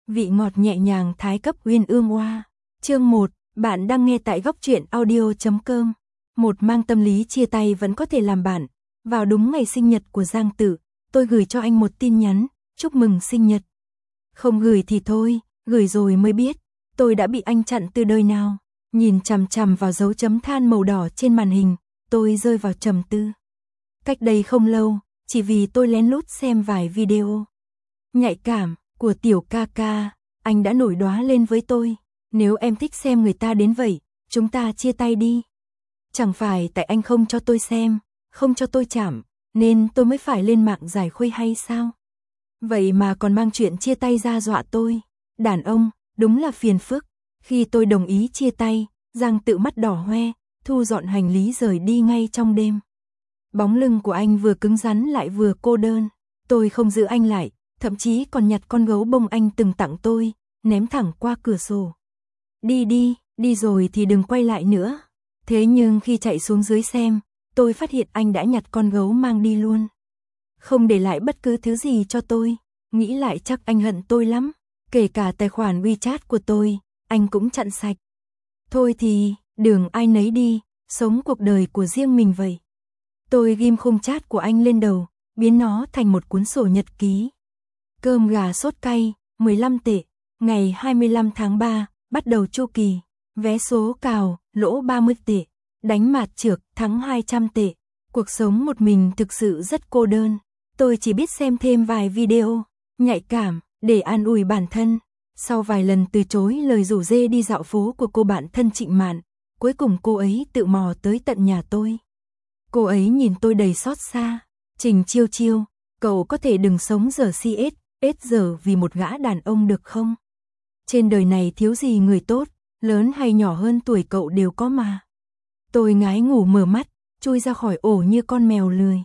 vị ngọt nhẹ nhàng thái cấp uyên ương oa. Chương 1, bạn đang nghe tại góc truyện audio.com. Một mang tâm lý chia tay vẫn có thể làm bạn. Vào đúng ngày sinh nhật của Giang Tử, tôi gửi cho anh một tin nhắn, chúc mừng sinh nhật. Không gửi thì thôi, gửi rồi mới biết, tôi đã bị anh chặn từ đời nào. Nhìn chằm chằm vào dấu chấm than màu đỏ trên màn hình, tôi rơi vào trầm tư. Cách đây không lâu, chỉ vì tôi lén lút xem vài video nhạy cảm của tiểu ca ca, anh đã nổi đóa lên với tôi. Nếu em thích xem người ta đến vậy, chúng ta chia tay đi. Chẳng phải tại anh không cho tôi xem, không cho tôi chạm, nên tôi mới phải lên mạng giải khuây hay sao? Vậy mà còn mang chuyện chia tay ra dọa tôi. Đàn ông, đúng là phiền phức. Khi tôi đồng ý chia tay, Giang Tự mắt đỏ hoe, thu dọn hành lý rời đi ngay trong đêm. Bóng lưng của anh vừa cứng rắn lại vừa cô đơn. Tôi không giữ anh lại, thậm chí còn nhặt con gấu bông anh từng tặng tôi, ném thẳng qua cửa sổ. Đi đi, đi rồi thì đừng quay lại nữa. Thế nhưng khi chạy xuống dưới xem, tôi phát hiện anh đã nhặt con gấu mang đi luôn. Không để lại bất cứ thứ gì cho tôi. Nghĩ lại chắc anh hận tôi lắm. Kể cả tài khoản WeChat của tôi, anh cũng chặn sạch. Thôi thì, đường ai nấy đi, sống cuộc đời của riêng mình vậy. Tôi ghim khung chat của anh lên đầu, biến nó thành một cuốn sổ nhật ký. Cơm gà sốt cay, 15 tệ, ngày 25 tháng 3, bắt đầu chu kỳ. Vé số cào, lỗ 30 tệ, đánh mạt trược, thắng 200 tệ. Cuộc sống một mình thực sự rất cô đơn. Tôi chỉ biết xem thêm vài video nhạy cảm để an ủi bản thân. Sau vài lần từ chối lời rủ rê đi dạo phố của cô bạn thân Trịnh Mạn, cuối cùng cô ấy tự mò tới tận nhà tôi. Cô ấy nhìn tôi đầy xót xa. Trình Chiêu Chiêu, cậu có thể đừng sống giờ CS giờ vì một gã đàn ông được không? Trên đời này thiếu gì người tốt, lớn hay nhỏ hơn tuổi cậu đều có mà. Tôi ngái ngủ mở mắt, chui ra khỏi ổ như con mèo lười.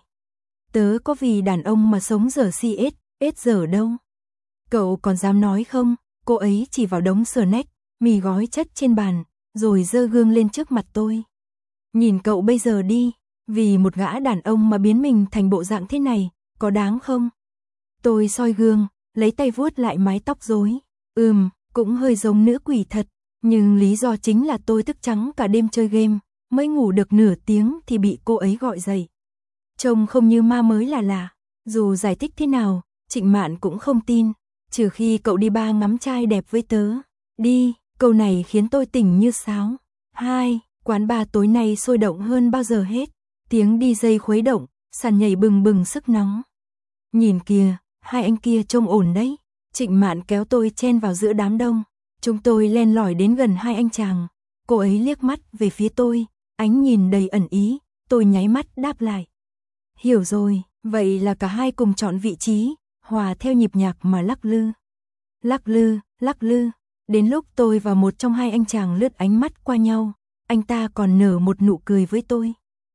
Tớ có vì đàn ông mà sống giờ CS giờ đâu. Cậu còn dám nói không? Cô ấy chỉ vào đống snack, mì gói chất trên bàn, rồi giơ gương lên trước mặt tôi. Nhìn cậu bây giờ đi, vì một gã đàn ông mà biến mình thành bộ dạng thế này, có đáng không? Tôi soi gương, lấy tay vuốt lại mái tóc rối. Cũng hơi giống nữ quỷ thật, nhưng lý do chính là tôi thức trắng cả đêm chơi game, mới ngủ được nửa tiếng thì bị cô ấy gọi dậy. Trông không như ma mới là lạ, dù giải thích thế nào, Trịnh Mạn cũng không tin, trừ khi cậu đi bar ngắm trai đẹp với tớ. Đi, câu này khiến tôi tỉnh như sáo. 2. Quán bar tối nay sôi động hơn bao giờ hết, tiếng DJ khuấy động, sàn nhảy bừng bừng sức nóng. Nhìn kìa, hai anh kia trông ổn đấy. Trịnh Mạn kéo tôi chen vào giữa đám đông. Chúng tôi len lỏi đến gần hai anh chàng. Cô ấy liếc mắt về phía tôi, ánh nhìn đầy ẩn ý. Tôi nháy mắt đáp lại. Hiểu rồi, vậy là cả hai cùng chọn vị trí, hòa theo nhịp nhạc mà lắc lư. Lắc lư, lắc lư. Đến lúc tôi và một trong hai anh chàng lướt ánh mắt qua nhau, anh ta còn nở một nụ cười với tôi.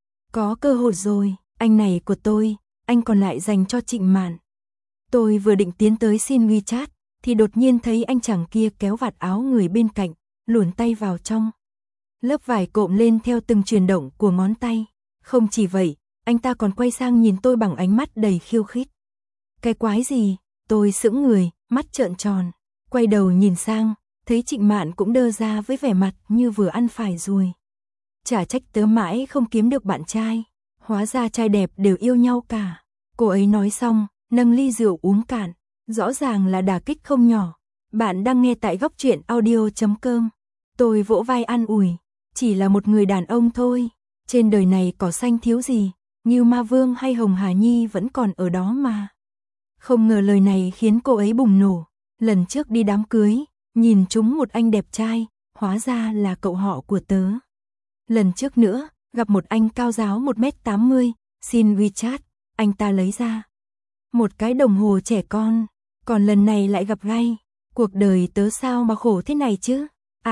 Có cơ hội rồi, anh này của tôi, anh còn lại dành cho Trịnh Mạn. Tôi vừa định tiến tới xin WeChat, thì đột nhiên thấy anh chàng kia kéo vạt áo người bên cạnh, luồn tay vào trong. Lớp vải cộm lên theo từng chuyển động của ngón tay. Không chỉ vậy, anh ta còn quay sang nhìn tôi bằng ánh mắt đầy khiêu khích. Cái quái gì? Tôi sững người, mắt trợn tròn. Quay đầu nhìn sang, thấy Trịnh Mạn cũng đơ ra với vẻ mặt như vừa ăn phải ruồi. Chả trách tớ mãi không kiếm được bạn trai. Hóa ra trai đẹp đều yêu nhau cả. Cô ấy nói xong, nâng ly rượu uống cạn. Rõ ràng là đả kích không nhỏ. Bạn đang nghe tại góc truyện audio.com. Tôi vỗ vai an ủi. Chỉ là một người đàn ông thôi. Trên đời này cỏ xanh thiếu gì. Ngưu Ma Vương hay Hồng Hà Nhi vẫn còn ở đó mà. Không ngờ lời này khiến cô ấy bùng nổ. Lần trước đi đám cưới, nhìn trúng một anh đẹp trai, hóa ra là cậu họ của tớ. Lần trước nữa, gặp một anh cao giáo 1m80, xin WeChat, anh ta lấy ra một cái đồng hồ trẻ con. Còn lần này lại gặp gay. Cuộc đời tớ sao mà khổ thế này chứ?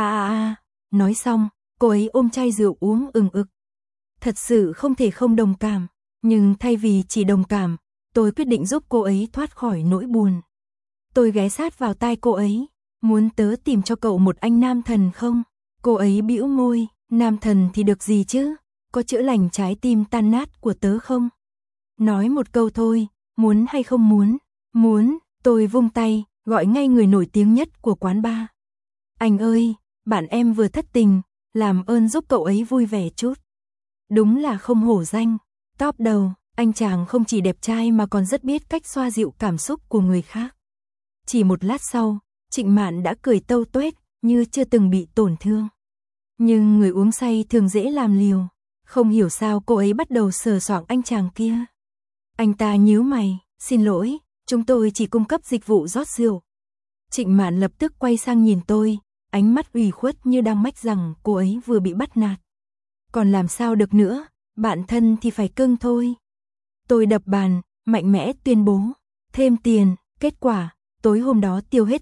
Nói xong, cô ấy ôm chai rượu uống ừng ực. Thật sự không thể không đồng cảm. Nhưng thay vì chỉ đồng cảm, tôi quyết định giúp cô ấy thoát khỏi nỗi buồn. Tôi ghé sát vào tai cô ấy. Muốn tớ tìm cho cậu một anh nam thần không? Cô ấy bĩu môi. Nam thần thì được gì chứ? Có chữa lành trái tim tan nát của tớ không? Nói một câu thôi. Muốn hay không muốn? Muốn. Tôi vung tay, gọi ngay người nổi tiếng nhất của quán bar. Anh ơi, bạn em vừa thất tình, làm ơn giúp cậu ấy vui vẻ chút. Đúng là không hổ danh, top đầu, anh chàng không chỉ đẹp trai mà còn rất biết cách xoa dịu cảm xúc của người khác. Chỉ một lát sau, Trịnh Mạn đã cười tâu tuét, như chưa từng bị tổn thương. Nhưng người uống say thường dễ làm liều, không hiểu sao cô ấy bắt đầu sờ soạng anh chàng kia. Anh ta nhíu mày, xin lỗi, chúng tôi chỉ cung cấp dịch vụ rót rượu. Trịnh Mạn lập tức quay sang nhìn tôi, ánh mắt ủy khuất như đang mách rằng cô ấy vừa bị bắt nạt. Còn làm sao được nữa, bạn thân thì phải cưng thôi. Tôi đập bàn, mạnh mẽ tuyên bố, thêm tiền, kết quả, tối hôm đó tiêu hết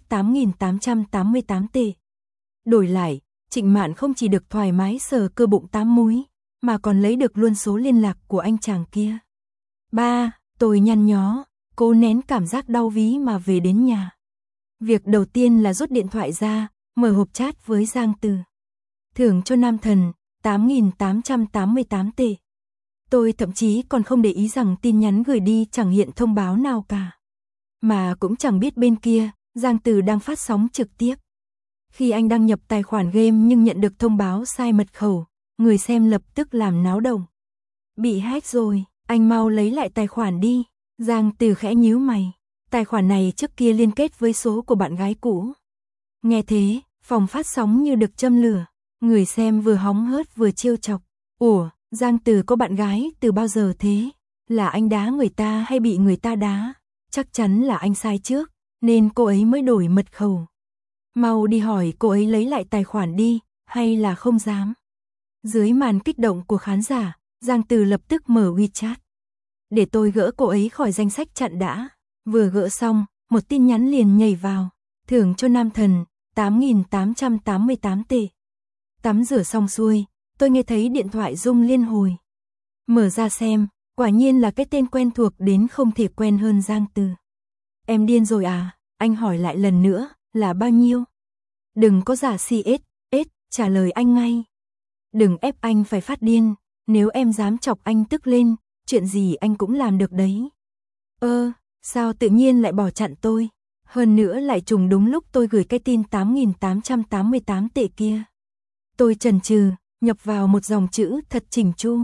8.888 tệ. Đổi lại, Trịnh Mạn không chỉ được thoải mái sờ cơ bụng 8 múi, mà còn lấy được luôn số liên lạc của anh chàng kia. Tôi nhăn nhó, cố nén cảm giác đau ví mà về đến nhà. Việc đầu tiên là rút điện thoại ra, mở hộp chat với Giang Từ. Thưởng cho nam thần, 8.888 tệ. Tôi thậm chí còn không để ý rằng tin nhắn gửi đi chẳng hiện thông báo nào cả. Mà cũng chẳng biết bên kia, Giang Từ đang phát sóng trực tiếp. Khi anh đăng nhập tài khoản game nhưng nhận được thông báo sai mật khẩu, người xem lập tức làm náo động. Bị hack rồi, anh mau lấy lại tài khoản đi. Giang Từ khẽ nhíu mày. Tài khoản này trước kia liên kết với số của bạn gái cũ. Nghe thế, phòng phát sóng như được châm lửa. Người xem vừa hóng hớt vừa trêu chọc. Ủa, Giang Từ có bạn gái từ bao giờ thế? Là anh đá người ta hay bị người ta đá? Chắc chắn là anh sai trước, nên cô ấy mới đổi mật khẩu. Mau đi hỏi cô ấy lấy lại tài khoản đi, hay là không dám? Dưới màn kích động của khán giả, Giang Từ lập tức mở WeChat. Để tôi gỡ cô ấy khỏi danh sách chặn đã. Vừa gỡ xong, một tin nhắn liền nhảy vào. Thưởng cho nam thần, 8.888 tệ. Tắm rửa xong xuôi, tôi nghe thấy điện thoại rung liên hồi. Mở ra xem, quả nhiên là cái tên quen thuộc đến không thể quen hơn Giang Từ. Em điên rồi à? Anh hỏi lại lần nữa, là bao nhiêu? Đừng có giả CS, trả lời anh ngay. Đừng ép anh phải phát điên, nếu em dám chọc anh tức lên, chuyện gì anh cũng làm được đấy. Sao tự nhiên lại bỏ chặn tôi? Hơn nữa lại trùng đúng lúc tôi gửi cái tin 8.888 tệ kia. Tôi chần chừ, nhập vào một dòng chữ thật chỉnh chu.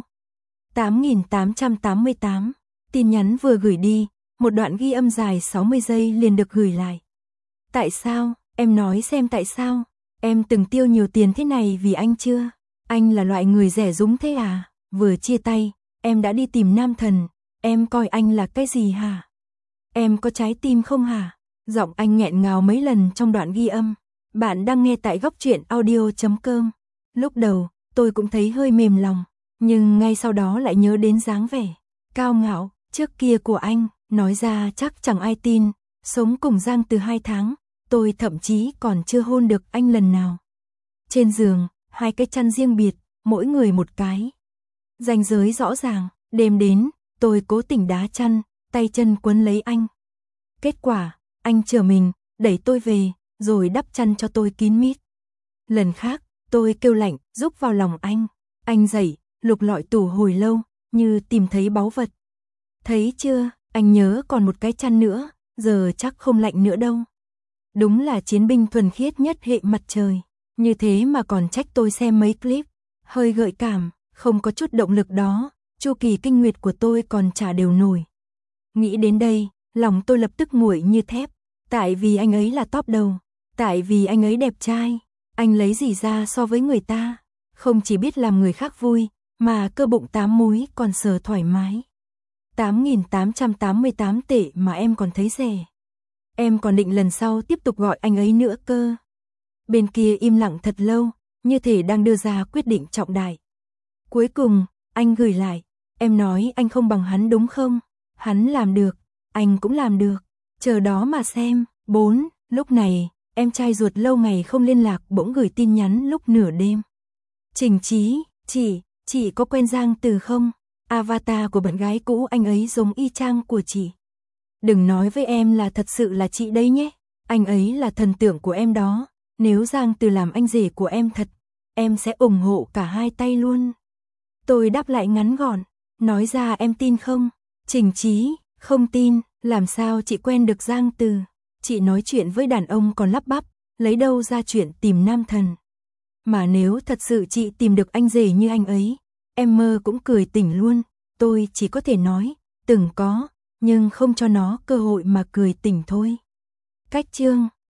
8.888, tin nhắn vừa gửi đi, một đoạn ghi âm dài 60 giây liền được gửi lại. Tại sao? Em nói xem tại sao? Em từng tiêu nhiều tiền thế này vì anh chưa? Anh là loại người rẻ rúng thế à? Vừa chia tay, em đã đi tìm nam thần, em coi anh là cái gì hả? Em có trái tim không hả? Giọng anh nghẹn ngào mấy lần trong đoạn ghi âm. Bạn đang nghe tại góc truyện audio.com. Lúc đầu, tôi cũng thấy hơi mềm lòng, nhưng ngay sau đó lại nhớ đến dáng vẻ cao ngạo trước kia của anh, nói ra chắc chẳng ai tin. Sống cùng Giang từ 2 tháng, tôi thậm chí còn chưa hôn được anh lần nào. Trên giường, 2 cái chăn riêng biệt, mỗi người một cái. Ranh giới rõ ràng, đêm đến, tôi cố tình đá chăn, tay chân quấn lấy anh. Kết quả, anh chờ mình, đẩy tôi về, rồi đắp chăn cho tôi kín mít. Lần khác, tôi kêu lạnh, rúc vào lòng anh. Anh dậy, lục lọi tủ hồi lâu, như tìm thấy báu vật. Thấy chưa, anh nhớ còn một cái chăn nữa, giờ chắc không lạnh nữa đâu. Đúng là chiến binh thuần khiết nhất hệ mặt trời. Như thế mà còn trách tôi xem mấy clip hơi gợi cảm, không có chút động lực đó, chu kỳ kinh nguyệt của tôi còn chả đều nổi. Nghĩ đến đây, lòng tôi lập tức nguội như thép. Tại vì anh ấy là top đầu, tại vì anh ấy đẹp trai. Anh lấy gì ra so với người ta? Không chỉ biết làm người khác vui, mà cơ bụng 8 múi còn sờ thoải mái. 8.888 tệ mà em còn thấy rẻ. Em còn định lần sau tiếp tục gọi anh ấy nữa cơ. Bên kia im lặng thật lâu, như thể đang đưa ra quyết định trọng đại. Cuối cùng, anh gửi lại. Em nói anh không bằng hắn đúng không? Hắn làm được, anh cũng làm được. Chờ đó mà xem. 4. Lúc này, em trai ruột lâu ngày không liên lạc bỗng gửi tin nhắn lúc nửa đêm. Trình Chí, chị có quen Giang Từ không? Avatar của bạn gái cũ anh ấy giống y chang của chị. Đừng nói với em là thật sự là chị đấy nhé. Anh ấy là thần tượng của em đó. Nếu Giang Từ làm anh rể của em thật, em sẽ ủng hộ cả hai tay luôn. Tôi đáp lại ngắn gọn, nói ra em tin không? Trình Chí, không tin, làm sao chị quen được Giang Từ? Chị nói chuyện với đàn ông còn lắp bắp, lấy đâu ra chuyện tìm nam thần. Mà nếu thật sự chị tìm được anh rể như anh ấy, em mơ cũng cười tỉnh luôn. Tôi chỉ có thể nói, từng có, nhưng không cho nó cơ hội mà cười tỉnh thôi. Cách chương